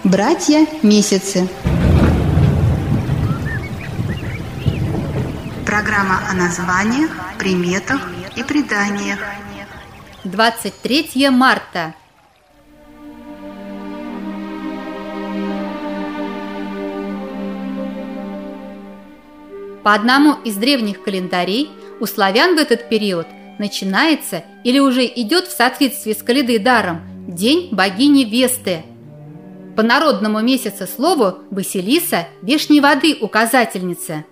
Братья месяцы. Программа о названиях, приметах и преданиях. 23 марта. По одному из древних календарей у славян в этот период начинается или уже идет в соответствии с каледой-даром День богини Весты. По народному месяцеслову Василиса – вешней воды указательница.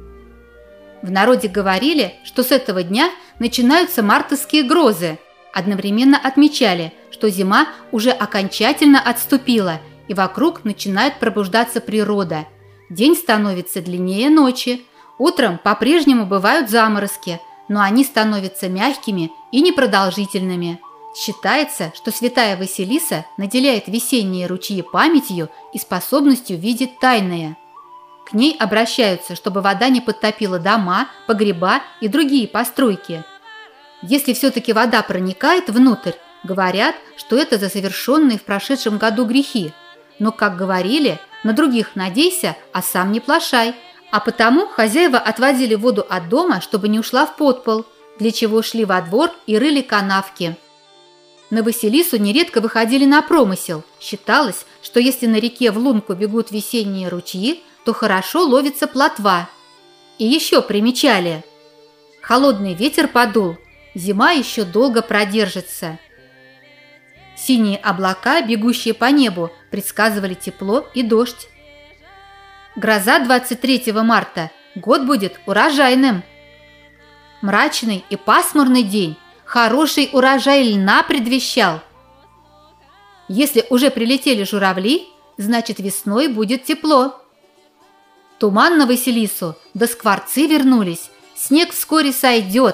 В народе говорили, что с этого дня начинаются мартовские грозы. Одновременно отмечали, что зима уже окончательно отступила, и вокруг начинает пробуждаться природа. День становится длиннее ночи. Утром по-прежнему бывают заморозки, но они становятся мягкими и непродолжительными. Считается, что святая Василиса наделяет весенние ручьи памятью и способностью видеть тайное. К ней обращаются, чтобы вода не подтопила дома, погреба и другие постройки. Если все-таки вода проникает внутрь, говорят, что это за совершенные в прошедшем году грехи. Но, как говорили, на других надейся, а сам не плашай. А потому хозяева отводили воду от дома, чтобы не ушла в подпол, для чего шли во двор и рыли канавки. На Василису нередко выходили на промысел. Считалось, что если на реке в лунку бегут весенние ручьи, то хорошо ловится плотва. И еще примечали: холодный ветер подул, зима еще долго продержится. Синие облака, бегущие по небу, предсказывали тепло и дождь. Гроза 23 марта, год будет урожайным. Мрачный и пасмурный день хороший урожай льна предвещал. Если уже прилетели журавли, значит весной будет тепло. Туман на Василису, да скворцы вернулись, снег вскоре сойдет.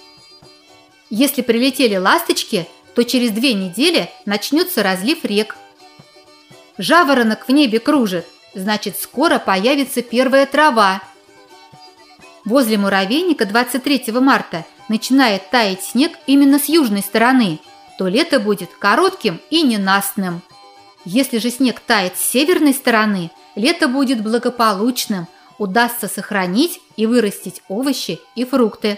Если прилетели ласточки, то через 2 недели начнется разлив рек. Жаворонок в небе кружит, значит скоро появится первая трава. Возле муравейника 23 марта начинает таять снег именно с южной стороны, то лето будет коротким и ненастным. Если же снег тает с северной стороны, лето будет благополучным, удастся сохранить и вырастить овощи и фрукты.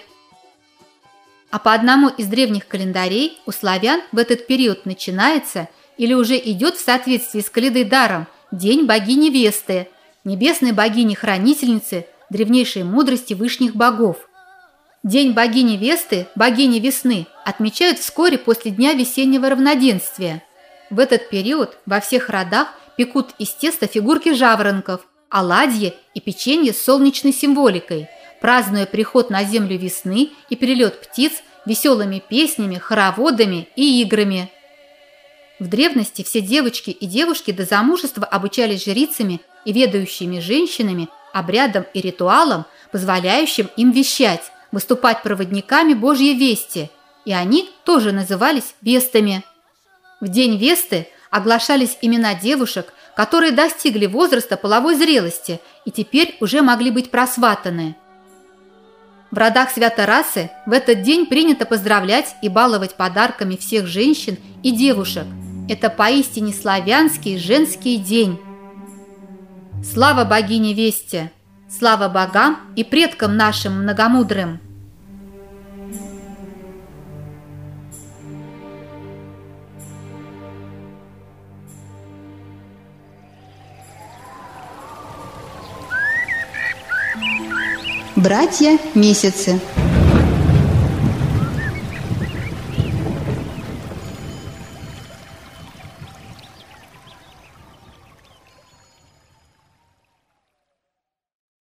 А по одному из древних календарей у славян в этот период начинается или уже идет в соответствии с каледой-даром День богини Весты, небесной богини-хранительницы древнейшей мудрости вышних богов. День богини Весты, богини весны, отмечают вскоре после дня весеннего равноденствия. В этот период во всех родах пекут из теста фигурки жаворонков, оладьи и печенье с солнечной символикой, празднуя приход на землю весны и перелет птиц веселыми песнями, хороводами и играми. В древности все девочки и девушки до замужества обучались жрицами и ведающими женщинами обрядам и ритуалам, позволяющим им вещать, выступать проводниками Божьей вести, и они тоже назывались вестами. В день Весты оглашались имена девушек, которые достигли возраста половой зрелости и теперь уже могли быть просватаны. В родах Свято-Расы в этот день принято поздравлять и баловать подарками всех женщин и девушек. Это поистине славянский женский день. Слава богине Весте! Слава богам и предкам нашим многомудрым! Братья месяцы.